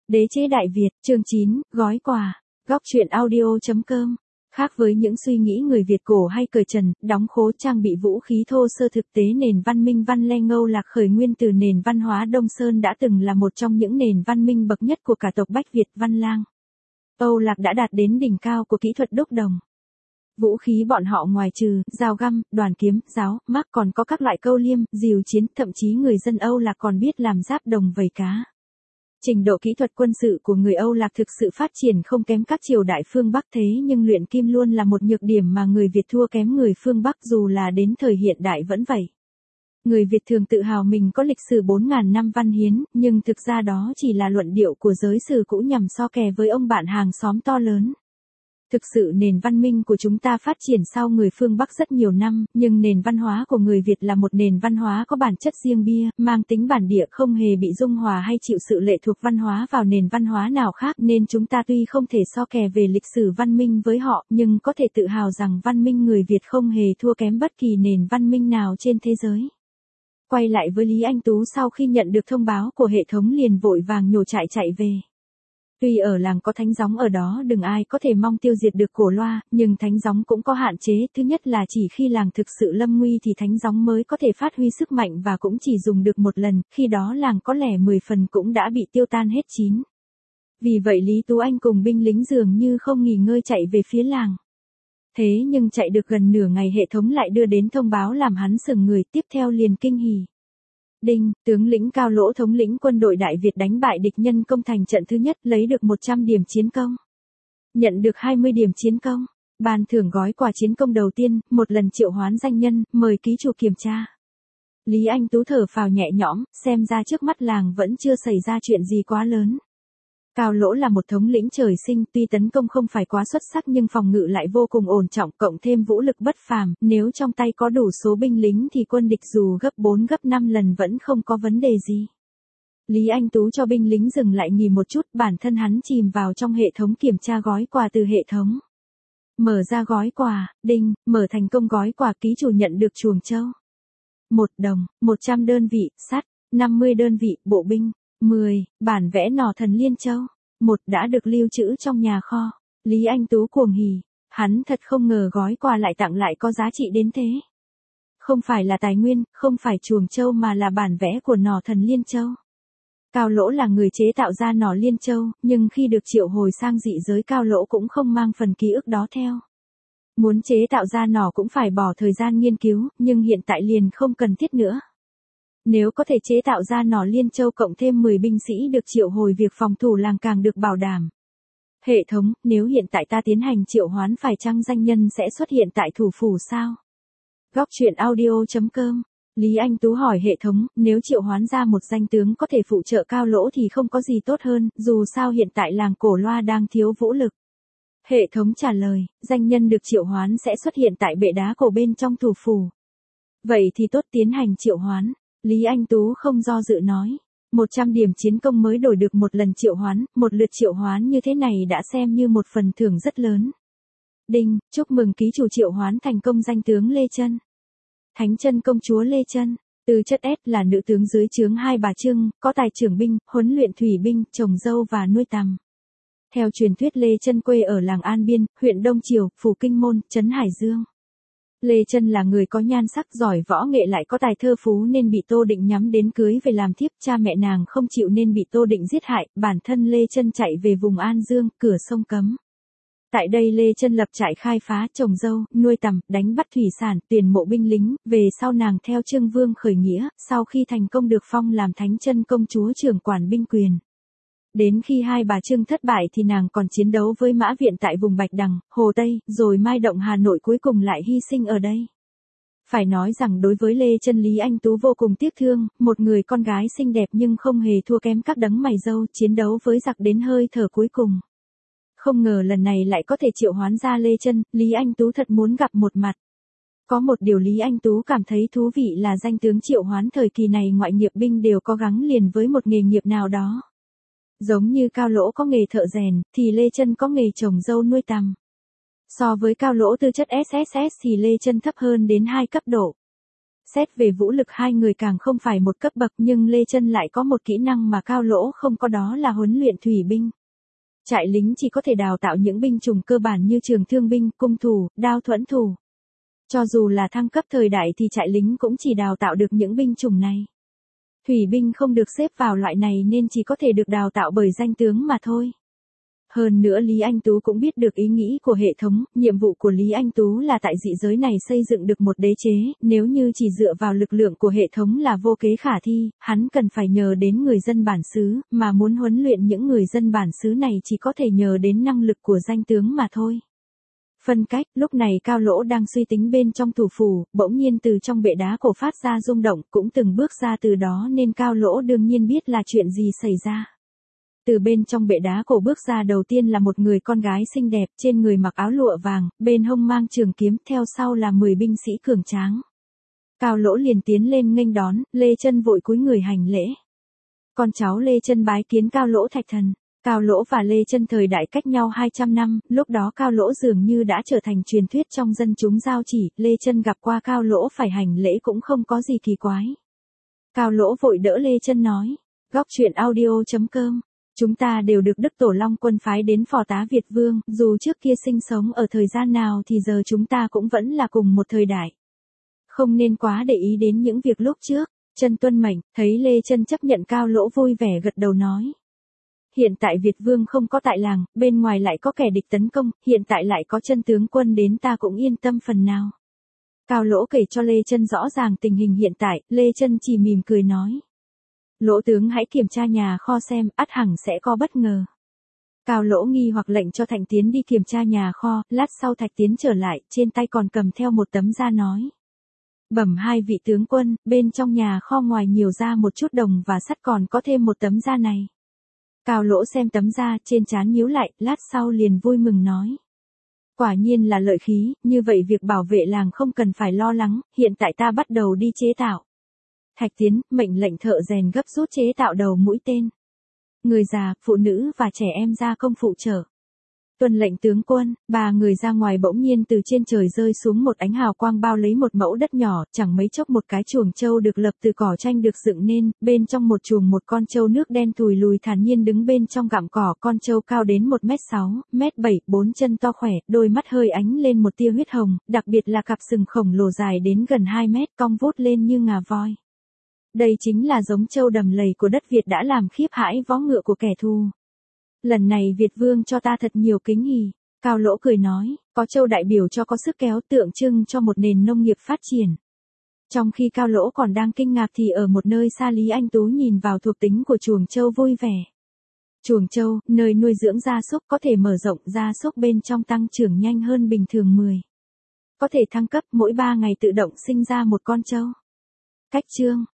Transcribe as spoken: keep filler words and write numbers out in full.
Đế chế Đại Việt, chương chín, gói quà. Góc truyện audio chấm com. Khác với những suy nghĩ người Việt cổ hay cởi trần, đóng khố trang bị vũ khí thô sơ, thực tế nền văn minh Văn Leng Âu Lạc khởi nguyên từ nền văn hóa Đông Sơn đã từng là một trong những nền văn minh bậc nhất của cả tộc Bách Việt Văn Lang. Âu Lạc đã đạt đến đỉnh cao của kỹ thuật đúc đồng. Vũ khí bọn họ ngoài trừ dao găm, đoàn kiếm, giáo, mác còn có các loại câu liêm, dìu chiến, thậm chí người dân Âu Lạc còn biết làm giáp đồng vầy cá. Trình độ kỹ thuật quân sự của người Âu Lạc thực sự phát triển không kém các triều đại phương Bắc, thế nhưng luyện kim luôn là một nhược điểm mà người Việt thua kém người phương Bắc, dù là đến thời hiện đại vẫn vậy. Người Việt thường tự hào mình có lịch sử bốn nghìn năm văn hiến, nhưng thực ra đó chỉ là luận điệu của giới sử cũ nhằm so kè với ông bạn hàng xóm to lớn. Thực sự nền văn minh của chúng ta phát triển sau người phương Bắc rất nhiều năm, nhưng nền văn hóa của người Việt là một nền văn hóa có bản chất riêng bia, mang tính bản địa, không hề bị dung hòa hay chịu sự lệ thuộc văn hóa vào nền văn hóa nào khác, nên chúng ta tuy không thể so kè về lịch sử văn minh với họ, nhưng có thể tự hào rằng văn minh người Việt không hề thua kém bất kỳ nền văn minh nào trên thế giới. Quay lại với Lý Anh Tú, sau khi nhận được thông báo của hệ thống liền vội vàng nhổ trại chạy về. Tuy ở làng có thánh gióng ở đó đừng ai có thể mong tiêu diệt được cổ loa, nhưng thánh gióng cũng có hạn chế, thứ nhất là chỉ khi làng thực sự lâm nguy thì thánh gióng mới có thể phát huy sức mạnh và cũng chỉ dùng được một lần, khi đó làng có lẻ mười phần cũng đã bị tiêu tan hết chín. Vì vậy Lý Tú Anh cùng binh lính dường như không nghỉ ngơi chạy về phía làng. Thế nhưng chạy được gần nửa ngày hệ thống lại đưa đến thông báo làm hắn sững người, tiếp theo liền kinh hỉ. Đinh, tướng lĩnh Cao Lỗ thống lĩnh quân đội Đại Việt đánh bại địch nhân công thành trận thứ nhất, lấy được một trăm điểm chiến công. Nhận được hai mươi điểm chiến công. Ban thưởng gói quà chiến công đầu tiên, một lần triệu hoán danh nhân, mời ký chủ kiểm tra. Lý Anh Tú thở phào nhẹ nhõm, xem ra trước mắt làng vẫn chưa xảy ra chuyện gì quá lớn. Cao Lỗ là một thống lĩnh trời sinh, tuy tấn công không phải quá xuất sắc nhưng phòng ngự lại vô cùng ổn trọng, cộng thêm vũ lực bất phàm, nếu trong tay có đủ số binh lính thì quân địch dù gấp bốn gấp năm lần vẫn không có vấn đề gì. Lý Anh Tú cho binh lính dừng lại nghỉ một chút, bản thân hắn chìm vào trong hệ thống kiểm tra gói quà từ hệ thống. Mở ra gói quà, đinh, mở thành công gói quà, ký chủ nhận được chuồng trâu. một đồng, một trăm đơn vị, sắt, năm mươi đơn vị, bộ binh. mười. Bản vẽ nỏ thần Liên Châu. một. Đã được lưu trữ trong nhà kho. Lý Anh Tú cuồng hỉ. Hắn thật không ngờ gói quà lại tặng lại có giá trị đến thế. Không phải là tài nguyên, không phải chuồng trâu mà là bản vẽ của nỏ thần Liên Châu. Cao Lỗ là người chế tạo ra nỏ Liên Châu, nhưng khi được triệu hồi sang dị giới Cao Lỗ cũng không mang phần ký ức đó theo. Muốn chế tạo ra nỏ cũng phải bỏ thời gian nghiên cứu, nhưng hiện tại liền không cần thiết nữa. Nếu có thể chế tạo ra nỏ Liên Châu cộng thêm mười binh sĩ được triệu hồi, việc phòng thủ làng càng được bảo đảm. Hệ thống, nếu hiện tại ta tiến hành triệu hoán phải chăng danh nhân sẽ xuất hiện tại thủ phủ sao? Góc truyện audio chấm com. Lý Anh Tú hỏi hệ thống, nếu triệu hoán ra một danh tướng có thể phụ trợ Cao Lỗ thì không có gì tốt hơn, dù sao hiện tại làng Cổ Loa đang thiếu vũ lực. Hệ thống trả lời, danh nhân được triệu hoán sẽ xuất hiện tại bệ đá cổ bên trong thủ phủ. Vậy thì tốt, tiến hành triệu hoán. Lý Anh Tú không do dự nói. một trăm điểm chiến công mới đổi được một lần triệu hoán, một lượt triệu hoán như thế này đã xem như một phần thưởng rất lớn. Đinh, chúc mừng ký chủ triệu hoán thành công danh tướng Lê Chân. Thánh Chân công chúa Lê Chân, tư chất S, là nữ tướng dưới trướng Hai Bà Trưng, có tài trưởng binh, huấn luyện thủy binh, trồng dâu và nuôi tằm. Theo truyền thuyết Lê Chân quê ở làng An Biên, huyện Đông Triều, phủ Kinh Môn, trấn Hải Dương. Lê Chân là người có nhan sắc, giỏi võ nghệ lại có tài thơ phú nên bị Tô Định nhắm đến cưới về làm thiếp, cha mẹ nàng không chịu nên bị Tô Định giết hại, bản thân Lê Chân chạy về vùng An Dương, cửa sông Cấm. Tại đây Lê Chân lập trại khai phá, trồng dâu, nuôi tằm, đánh bắt thủy sản, tuyển mộ binh lính, về sau nàng theo Trương Vương khởi nghĩa, sau khi thành công được phong làm Thánh Chân công chúa trưởng quản binh quyền. Đến khi Hai Bà Trưng thất bại thì nàng còn chiến đấu với Mã Viện tại vùng Bạch Đằng, Hồ Tây, rồi Mai Động Hà Nội, cuối cùng lại hy sinh ở đây. Phải nói rằng đối với Lê Chân, Lý Anh Tú vô cùng tiếc thương, một người con gái xinh đẹp nhưng không hề thua kém các đấng mày râu, chiến đấu với giặc đến hơi thở cuối cùng. Không ngờ lần này lại có thể triệu hoán ra Lê Chân, Lý Anh Tú thật muốn gặp một mặt. Có một điều Lý Anh Tú cảm thấy thú vị là danh tướng triệu hoán thời kỳ này ngoại nghiệp binh đều có gắn liền với một nghề nghiệp nào đó. Giống như Cao Lỗ có nghề thợ rèn, thì Lê Chân có nghề trồng dâu nuôi tằm. So với Cao Lỗ tư chất ét ét ét thì Lê Chân thấp hơn đến hai cấp độ. Xét về vũ lực hai người càng không phải một cấp bậc, nhưng Lê Chân lại có một kỹ năng mà Cao Lỗ không có, đó là huấn luyện thủy binh. Trại lính chỉ có thể đào tạo những binh chủng cơ bản như trường thương binh, cung thủ, đao thuẫn thủ. Cho dù là thăng cấp thời đại thì trại lính cũng chỉ đào tạo được những binh chủng này. Thủy binh không được xếp vào loại này nên chỉ có thể được đào tạo bởi danh tướng mà thôi. Hơn nữa Lý Anh Tú cũng biết được ý nghĩ của hệ thống, nhiệm vụ của Lý Anh Tú là tại dị giới này xây dựng được một đế chế, nếu như chỉ dựa vào lực lượng của hệ thống là vô kế khả thi, hắn cần phải nhờ đến người dân bản xứ, mà muốn huấn luyện những người dân bản xứ này chỉ có thể nhờ đến năng lực của danh tướng mà thôi. Phân cách, lúc này Cao Lỗ đang suy tính bên trong thủ phủ, bỗng nhiên từ trong bệ đá cổ phát ra rung động, cũng từng bước ra từ đó nên Cao Lỗ đương nhiên biết là chuyện gì xảy ra. Từ bên trong bệ đá cổ bước ra đầu tiên là một người con gái xinh đẹp, trên người mặc áo lụa vàng, bên hông mang trường kiếm, theo sau là mười binh sĩ cường tráng. Cao Lỗ liền tiến lên nghênh đón, Lê Chân vội cúi người hành lễ. Con cháu Lê Chân bái kiến Cao Lỗ Thạch Thần. Cao Lỗ và Lê Chân thời đại cách nhau hai trăm năm, lúc đó Cao Lỗ dường như đã trở thành truyền thuyết trong dân chúng giao chỉ, Lê Chân gặp qua Cao Lỗ phải hành lễ cũng không có gì kỳ quái. Cao Lỗ vội đỡ Lê Chân nói, góc truyện audio chấm com. Chúng ta đều được Đức Tổ Long Quân phái đến phò tá Việt Vương, dù trước kia sinh sống ở thời gian nào thì giờ chúng ta cũng vẫn là cùng một thời đại. Không nên quá để ý đến những việc lúc trước. Chân tuân mệnh, thấy Lê Chân chấp nhận, Cao Lỗ vui vẻ gật đầu nói. Hiện tại Việt Vương không có tại làng, bên ngoài lại có kẻ địch tấn công, hiện tại lại có Chân tướng quân đến, ta cũng yên tâm phần nào. Cao Lỗ kể cho Lê Chân rõ ràng tình hình hiện tại, Lê Chân chỉ mỉm cười nói. Lỗ tướng hãy kiểm tra nhà kho xem, ắt hẳn sẽ có bất ngờ. Cao Lỗ nghi hoặc lệnh cho Thạch Tiến đi kiểm tra nhà kho, lát sau Thạch Tiến trở lại, trên tay còn cầm theo một tấm da nói. Bẩm hai vị tướng quân, bên trong nhà kho ngoài nhiều da một chút đồng và sắt còn có thêm một tấm da này. Cao Lỗ xem tấm da, trên trán nhíu lại, lát sau liền vui mừng nói. Quả nhiên là lợi khí, như vậy việc bảo vệ làng không cần phải lo lắng, hiện tại ta bắt đầu đi chế tạo. Thạch Tiến, mệnh lệnh thợ rèn gấp rút chế tạo đầu mũi tên. Người già, phụ nữ và trẻ em ra công phụ trợ. Tuân lệnh tướng quân, ba người ra ngoài bỗng nhiên từ trên trời rơi xuống một ánh hào quang bao lấy một mẫu đất nhỏ, chẳng mấy chốc một cái chuồng trâu được lập từ cỏ tranh được dựng nên, bên trong một chuồng một con trâu nước đen thùi lùi thản nhiên đứng bên trong gặm cỏ, con trâu cao đến một mét sáu, mét bảy, bốn chân to khỏe, đôi mắt hơi ánh lên một tia huyết hồng, đặc biệt là cặp sừng khổng lồ dài đến gần hai mét, cong vút lên như ngà voi. Đây chính là giống trâu đầm lầy của đất Việt đã làm khiếp hãi vó ngựa của kẻ thù. Lần này Việt Vương cho ta thật nhiều kính hỉ. Cao Lỗ cười nói, có trâu đại biểu cho có sức kéo, tượng trưng cho một nền nông nghiệp phát triển. Trong khi Cao Lỗ còn đang kinh ngạc thì ở một nơi xa Lý Anh Tú nhìn vào thuộc tính của chuồng trâu vui vẻ. Chuồng trâu, nơi nuôi dưỡng gia súc, có thể mở rộng, gia súc bên trong tăng trưởng nhanh hơn bình thường mười. Có thể thăng cấp, mỗi ba ngày tự động sinh ra một con trâu. Cách chương